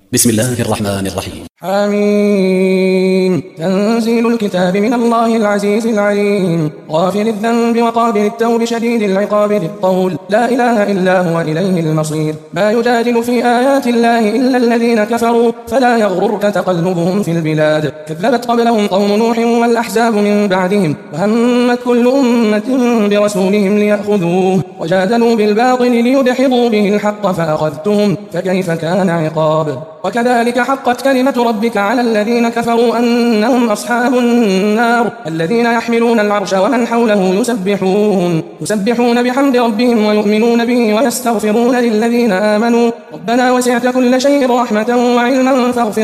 بسم الله الرحمن الرحيم. حميم. تنزيل الكتاب من الله العزيز العليم، غافر الذنب وقابل التوب شديد العقاب ذي الطول، لا إله إلا هو إليه المصير. ما يجادل في آيات الله إلا الذين كفروا، فلا يغررك تقلبهم في البلاد. كذبت قبلهم قوم نوح والأحزاب من بعدهم، وهمت كل أمة برسولهم ليأخذوه، وجادلوا بالباطل ليدحضوا به الحق فأخذتهم، فكيف كان عقاب. وكذلك حقت كلمة ربك على الذين كفروا أنهم أصحاب النار، الذين يحملون العرش ومن حوله يسبحون بحمد ربهم ويؤمنون به ويستغفرون للذين آمنوا ربنا وسعت كل شيء رحمة وعلما فاغفر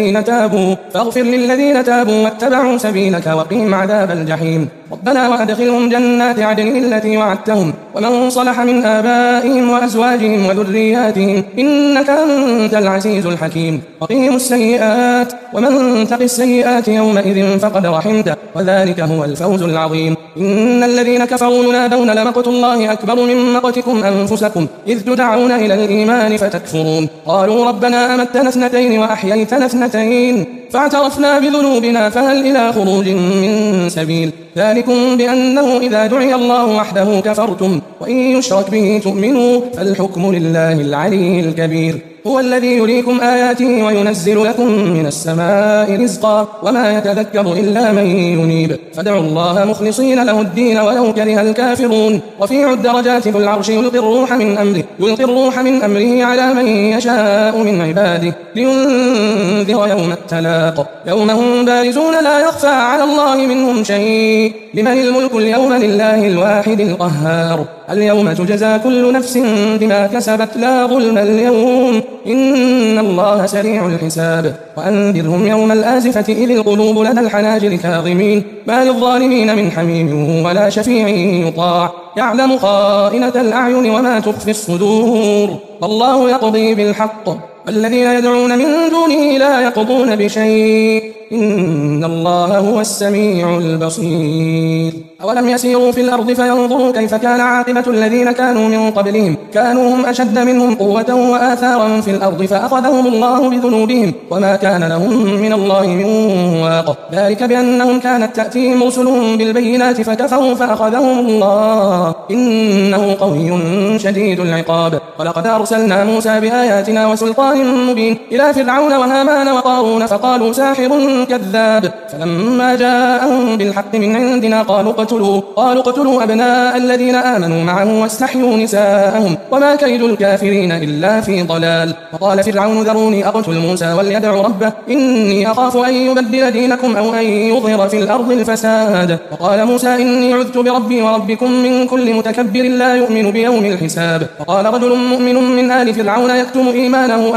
للذين تابوا واتبعوا سبيلك وقهم عذاب الجحيم. ربنا وأدخلهم جنات عدن التي وعدتهم ومن صلح من آبائهم وأزواجهم وذرياتهم إنك أنت العزيز الحكيم. وقهم السيئات ومن تق السيئات يومئذ فقد رحمته وذلك هو الفوز العظيم. إن الذين كفروا ينادون لمقت الله أكبر من مقتكم أنفسكم إذ تدعون إلى الإيمان فتكفرون. قالوا ربنا أمتنا اثنتين وأحييتنا اثنتين فاعترفنا بذنوبنا فهل إلى خروج من سبيل. ذلكم بأنه إذا دعي الله وحده كفرتم وإن يشرك به تؤمنوا فالحكم لله العلي الكبير. هو الذي يريكم آياته وينزل لكم من السماء رزقا وما يتذكر إلا من ينيب. فادعوا الله مخلصين له الدين ولو كره الكافرون. رفيع الدرجات ذو العرش يلقي الروح من أمره على من يشاء من عباده لينذر يوم التلاق يوم هم بارزون لا يخفى على الله منهم شيء. لمن الملك اليوم لله الواحد القهار. اليوم تجزى كل نفس بما كسبت لا ظلم اليوم إن الله سريع الحساب. وأنذرهم يوم الآزفة إذ القلوب لدى الحناجر كاظمين ما للظالمين من حميم ولا شفيع يطاع يعلم خائنة الأعين وما تخفي الصدور. والله يقضي بالحق والذين يدعون من دونه لا يقضون بشيء إن الله هو السميع البصير. أولم يسيروا في الأرض فينظروا كيف كان عاقبة الذين كانوا من قبلهم كانوا هم أشد منهم قوة وآثارا في الأرض فأخذهم الله بذنوبهم وما كان لهم من الله من واق. ذلك بأنهم كانت تأتيهم رسلهم بالبينات فكفروا فأخذهم الله إنه قوي شديد العقاب. ولقد أرسلنا موسى بآياتنا وسلطان مبين إلى فرعون وهامان وقارون فقالوا ساحر كذاب. فلما جاءهم بالحق من عندنا قالوا اقتلوا أبناء الذين آمنوا معه واستحيوا نساءهم وما كيد الكافرين إلا في ضلال. وقال فرعون ذروني أقتل موسى وليدع ربه إني أخاف أن يبدل دينكم أو أن يظهر في الأرض الفساد. وقال موسى إني عذت بربي وربكم من كل متكبر لا يؤمن بيوم الحساب. وقال رجل مؤمن من آل فرعون يكتم إيمانه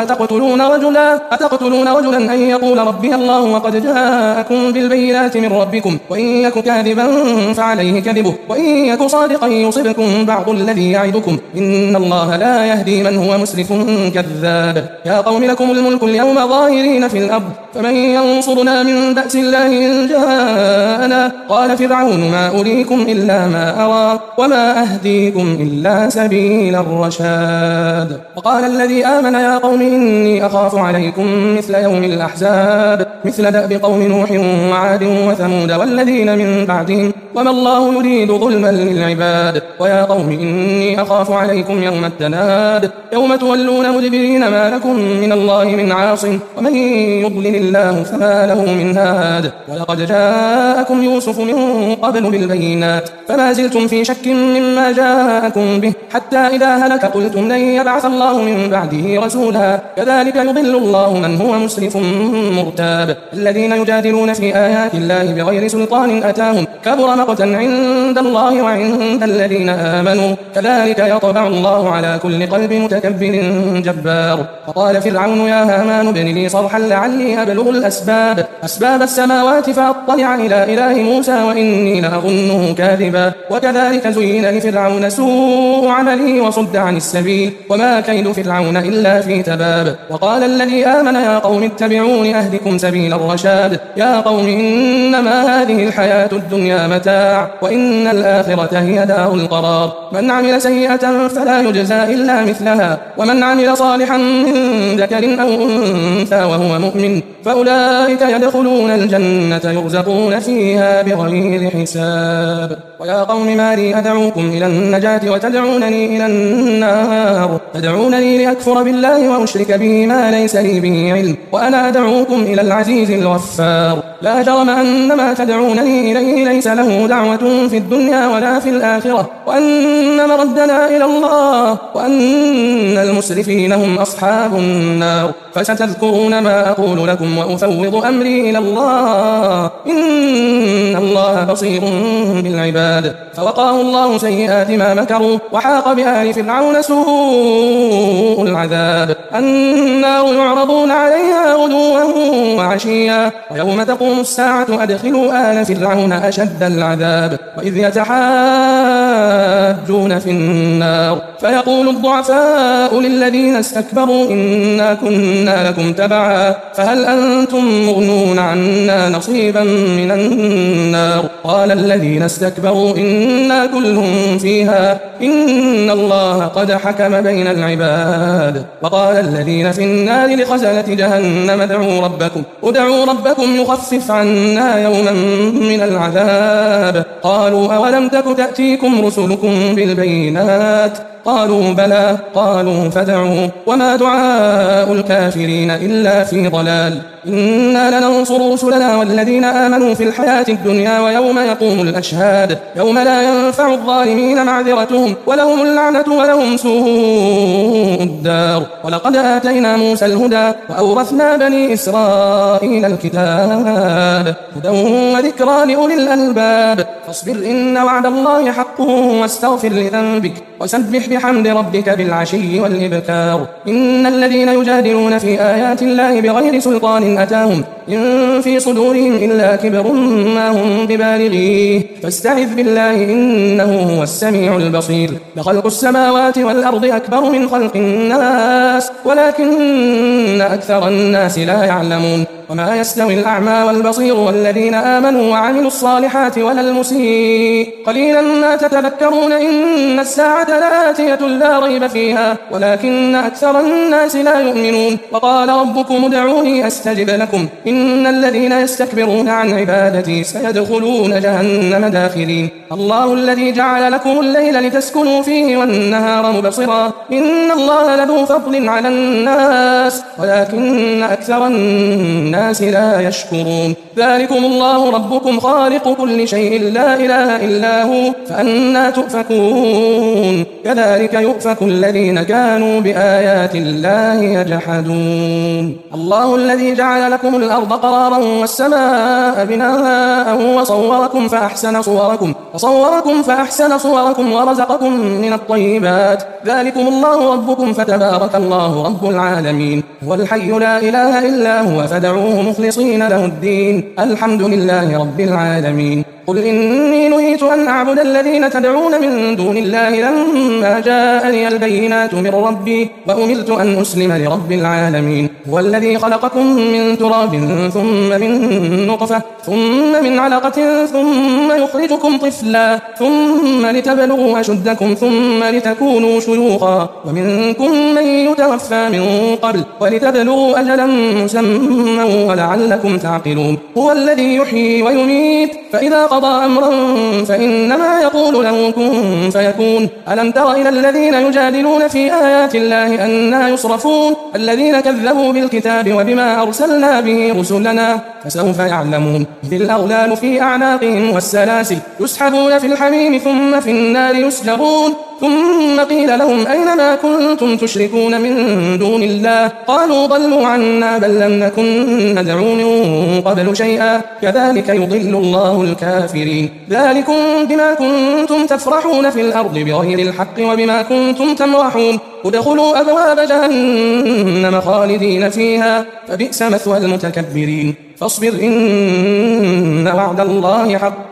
أتقتلون رجلا أن يقول ربي الله وقد جاءكم بالبينات من ربكم وإن يك كاذبا فعليه كذبه وإن يك صادقا يصبكم بعض الذي يعدكم إن الله لا يهدي من هو مسرف كذاب. يا قوم لكم الملك اليوم ظاهرين في الأرض فمن ينصرنا من بأس الله إن جاءنا. قال فرعون ما أريكم إلا ما أرى وما أهديكم إلا سبيل الرشاد. وقال الذي آمن يا قوم إني أخاف عليكم مثل يوم الأحزاب مثل دأب قوم نوح وعاد وثمود والذين من بعدهم وما الله يريد ظلما للعباد. ويا قوم إني أخاف عليكم يوم التناد يوم تولون مدبرين ما لكم من الله من عاصم ومن يضلل الله فما له من هاد. ولقد جاءكم يوسف من قبل بالبينات فما زلتم في شك مما جاءكم به حتى إذا هلك قلتم لن يبعث الله من بعده رسولا كذلك يضل الله من هو مسرف مرتاب. الذين يجادلون في آيات الله بغير سلطان أتاهم كبر مقتا عند الله وعند الذين آمنوا كذلك يطبع الله على كل قلب متكبر جبار. وقال فرعون يا هامان ابن لي صرحا لعلي أبلغ أسباب السماوات فأطلع إلى إله موسى وإني لأظنه كاذبا. وكذلك زين لفرعون سوء عمله وصد عن السبيل وما كيد فرعون إلا في تباب. وقال الذي آمن يا قوم اتبعون أهدكم سبيل الرشاد الرشاد يا قوم إنما هذه الحياة الدنيا متاع وإن الآخرة هي دار القرار من عمل سيئة فلا يجزى إلا مثلها ومن عمل صالحا من ذكر أو أنثى وهو مؤمن فأولئك يدخلون الجنة يرزقون فيها بغير حساب ويا قوم ما لي أدعوكم إلى النجاة وتدعونني إلى النار تدعونني لأكفر بالله وأشرك به ما ليس لي به علم وأنا أدعوكم إلى العزيز الغفار لا جرم أن ما تدعونني إليه ليس له دعوة في الدنيا ولا في الآخرة وأن مردنا إلى الله وأن المسرفين هم أصحاب النار فستذكرون ما أقول لكم وأفوض أمري إلى الله إن الله بصير بالعباد فوقاه الله سيئات ما مكروا وحاق بآل فرعون سوء العذاب النار يعرضون عليها غدوا وعشيا ويوم تقوم الساعة أدخلوا آل فرعون أشد العذاب وإذ يتحاجون في النار فيقول الضعفاء للذين استكبروا إنا كنا لكم تبعا فهل أنتم مغنون عنا نصيبا من النار قال الذين استكبروا إنا كلهم فيها إن الله قد حكم بين العباد وقال الذين في النار لخزنة جهنم ادعوا ربكم يخفف عنا يوما من العذاب قالوا أولم تك تأتيكم رسلكم بالبينات قالوا بلى قالوا فادعوا وما دعاء الكافرين إلا في ضلال إنا لننصر رسلنا والذين آمنوا في الحياة الدنيا ويوم يقوم الأشهاد يوم لا ينفع الظالمين معذرتهم ولهم اللعنة ولهم سوء الدار ولقد آتينا موسى الهدى وأورثنا بني إسرائيل الكتاب هدى وذكرى لأولي الألباب فاصبر إن وعد الله حق واستغفر لذنبك وسبح بحمد ربك بالعشي والإبكار إن الذين يجادلون في آيات الله بغير سلطان أتاهم إن في صدورهم إلا كبر ما هم ببالغيه فاستعذ بالله إنه هو السميع البصير لخلق السماوات والأرض أكبر من خلق الناس ولكن أكثر الناس لا يعلمون وما يستوي الأعمى والبصير والذين آمنوا وعملوا الصالحات ولا المسيء قليلا ما تتذكرون إن الساعة لآتية لا ريب فيها ولكن أكثر الناس لا يؤمنون وقال ربكم ادعوني أستجب لكم إن الذين يستكبرون عن عبادتي سيدخلون جهنم داخرين الله الذي جعل لكم الليل لتسكنوا فيه والنهار مبصرا إن الله لذو فضل على الناس ولكن أكثر الناس لا يشكرون ذلكم الله ربكم خالق كل شيء لا إله إلا هو فأنى تؤفكون كذلك يؤفك الذين كانوا بآيات الله يجحدون الله الذي جعل لكم الأرض قرارا والسماء بناء وصوركم فأحسن صوركم ورزقكم من الطيبات ذلكم الله ربكم فتبارك الله رب العالمين هو الحي لا إله إلا هو فادعوه مخلصين له الدين الحمد لله رب العالمين قل إني نهيت أن أعبد الذين تدعون من دون الله لما جاءني البينات من ربي وأمرت أن أسلم لرب العالمين هو الذي خلقكم من تراب ثم من نطفة ثم من علقة ثم يخرجكم طفلا ثم لتبلغوا أشدكم ثم لتكونوا شيوخا ومنكم من يتوفى من قبل ولتبلغوا أجلا مسمى ولعلكم تعقلون هو الذي يحيي ويميت فإذا قضى أمرا فإنما يقول له كن فيكون ألم تر إلى الذين يجادلون في آيات الله أنى يصرفون الذين كذبوا بالكتاب وبما أرسلنا به رسلنا فسوف يعلمون إذ الأغلال في أعناقهم والسلاسل يسحبون في الحميم ثم في النار يسجرون ثم قيل لهم أين ما كنتم تشركون من دون الله قالوا ضلوا عنا بل لم نكن ندعو من قبل شيئا كذلك يضل الله الكافرين ذلكم بما كنتم تفرحون في الأرض بغير الحق وبما كنتم تمرحون ادخلوا أبواب جهنم خالدين فيها فبئس مثوى المتكبرين فاصبر إن وعد الله حق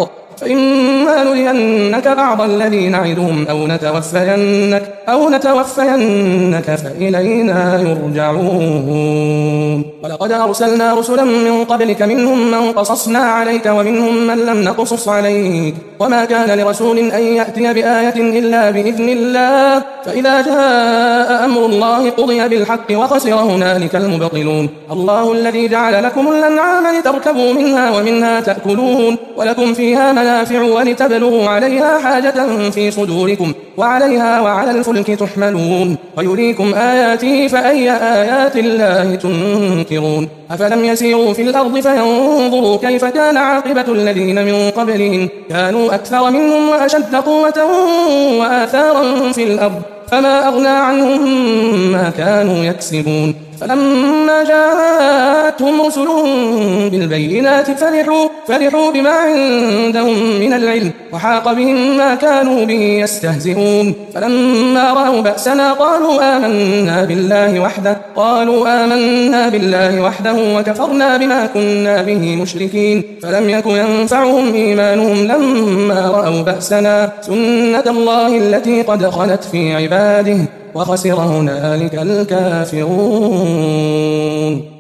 فإما نرينك بعض الذي نعدهم أو نتوفينك فإلينا يرجعون. ولقد أرسلنا رسلا من قبلك منهم من قصصنا عليك ومنهم من لم نقصص عليك وما كان لرسول أن يأتي بآية إلا بإذن الله فإذا جاء أمر الله قضي بالحق وخسر هنالك المبطلون. الله الذي جعل لكم الأنعام لتركبوا منها ومنها تأكلون ولكم فيها منافع ولتبلغوا عليها حاجة في صدوركم وعليها وعلى الفلك تحملون ويريكم آياته فأي آيات الله تنكرون. أفلم يسيروا في الأرض فينظروا كيف كان عاقبة الذين من قبلهم كانوا أكثر منهم وأشد قوة وآثارا في الأرض فما أغنى عنهم ما كانوا يكسبون. فلما جاءتهم رسلهم بالبينات فرحوا بما عندهم من العلم وحاق بهم ما كانوا به يستهزئون. فلما رأوا بأسنا قالوا آمنا بالله وحده وكفرنا بما كنا به مشركين. فلم يك ينفعهم إيمانهم لما رأوا بأسنا سنة الله التي قد خلت في عباده وخسر هنالك الكافرون.